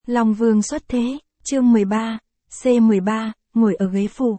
Long Vương xuất thế, chương 13, C13, ngồi ở ghế phụ.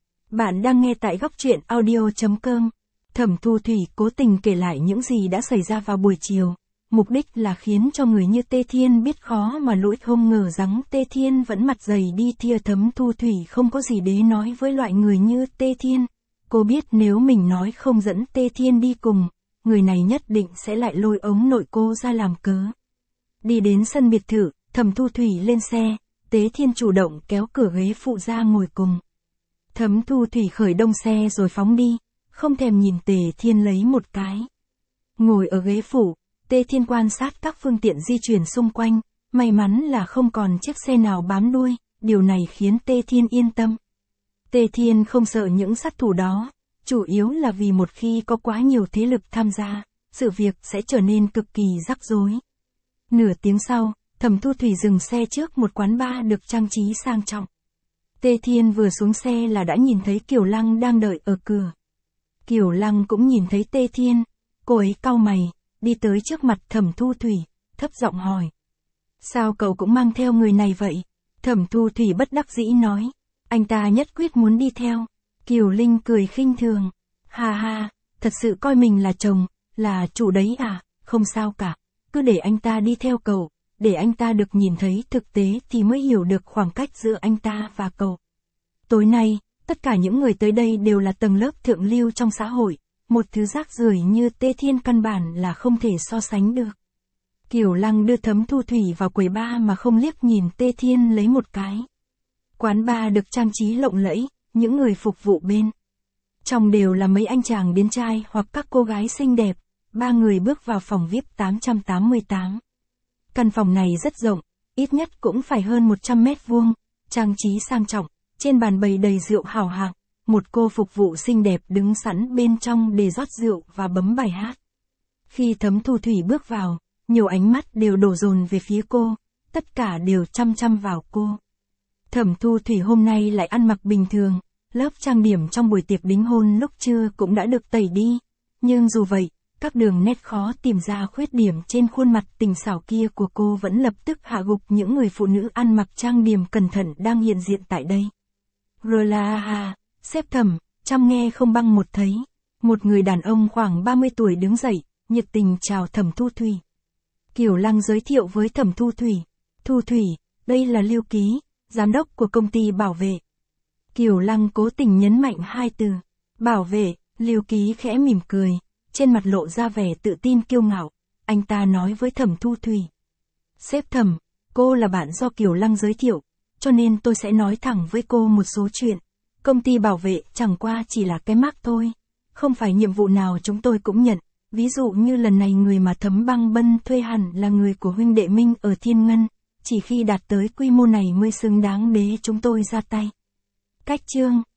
Bạn đang nghe tại góc truyện audio.com. Thẩm Thu Thủy cố tình kể lại những gì đã xảy ra vào buổi chiều. Mục đích là khiến cho người như Tê Thiên biết khó mà lỗi, không ngờ rằng Tê Thiên vẫn mặt dày đi thia. Thẩm Thu Thủy không có gì để nói với loại người như Tê Thiên. Cô biết nếu mình nói không dẫn Tê Thiên đi cùng, người này nhất định sẽ lại lôi ống nội cô ra làm cớ. Đi đến sân biệt thự, Thẩm Thu Thủy lên xe, Tê Thiên chủ động kéo cửa ghế phụ ra ngồi cùng. Thẩm Thu Thủy khởi động xe rồi phóng đi, không thèm nhìn Tê Thiên lấy một cái. Ngồi ở ghế phụ, Tê Thiên quan sát các phương tiện di chuyển xung quanh, may mắn là không còn chiếc xe nào bám đuôi, điều này khiến Tê Thiên yên tâm. Tê Thiên không sợ những sát thủ đó, chủ yếu là vì một khi có quá nhiều thế lực tham gia, sự việc sẽ trở nên cực kỳ rắc rối. Nửa tiếng sau, Thẩm Thu Thủy dừng xe trước một quán bar được trang trí sang trọng. Tê Thiên vừa xuống xe là đã nhìn thấy Kiều Lăng đang đợi ở cửa. Kiều Lăng cũng nhìn thấy Tê Thiên, cô ấy cau mày, đi tới trước mặt Thẩm Thu Thủy, thấp giọng hỏi. Sao cậu cũng mang theo người này vậy? Thẩm Thu Thủy bất đắc dĩ nói. Anh ta nhất quyết muốn đi theo. Kiều Linh cười khinh thường. Ha ha, thật sự coi mình là chồng, là chủ đấy à? Không sao cả, cứ để anh ta đi theo cậu, để anh ta được nhìn thấy thực tế thì mới hiểu được khoảng cách giữa anh ta và cậu. Tối nay, tất cả những người tới đây đều là tầng lớp thượng lưu trong xã hội, một thứ rác rưởi như Tê Thiên căn bản là không thể so sánh được. Kiều Lăng đưa Thẩm Thu Thủy vào quầy bar mà không liếc nhìn Tê Thiên lấy một cái. Quán bar được trang trí lộng lẫy, những người phục vụ bên trong đều là mấy anh chàng điển trai hoặc các cô gái xinh đẹp. Ba người bước vào phòng VIP 888. Căn phòng này rất rộng, ít nhất cũng phải hơn 100 mét vuông, trang trí sang trọng, trên bàn bày đầy rượu hào hạng, một cô phục vụ xinh đẹp đứng sẵn bên trong để rót rượu và bấm bài hát. Khi Thẩm Thu Thủy bước vào, nhiều ánh mắt đều đổ dồn về phía cô, tất cả đều chăm chăm vào cô. Thẩm Thu Thủy hôm nay lại ăn mặc bình thường, lớp trang điểm trong buổi tiệc đính hôn lúc trưa cũng đã được tẩy đi, nhưng dù vậy, các đường nét khó tìm ra khuyết điểm trên khuôn mặt tình xảo kia của cô vẫn lập tức hạ gục những người phụ nữ ăn mặc trang điểm cẩn thận đang hiện diện tại đây. Rola, xếp Thẩm, chăm nghe không băng một thấy. Một người đàn ông khoảng 30 tuổi đứng dậy, nhiệt tình chào Thẩm Thu Thủy. Kiều Lăng giới thiệu với Thẩm Thu Thủy. Thu Thủy, đây là Lưu Ký, giám đốc của công ty bảo vệ. Kiều Lăng cố tình nhấn mạnh hai từ. Bảo vệ, Lưu Ký khẽ mỉm cười, trên mặt lộ ra vẻ tự tin kiêu ngạo. Anh ta nói với Thẩm Thu Thủy. Sếp Thẩm, cô là bạn do Kiều Lăng giới thiệu, cho nên tôi sẽ nói thẳng với cô một số chuyện. Công ty bảo vệ chẳng qua chỉ là cái mác thôi. Không phải nhiệm vụ nào chúng tôi cũng nhận. Ví dụ như lần này người mà Thẩm Băng Bân thuê hẳn là người của huynh đệ Minh ở Thiên Ngân. Chỉ khi đạt tới quy mô này mới xứng đáng để chúng tôi ra tay. Cách chương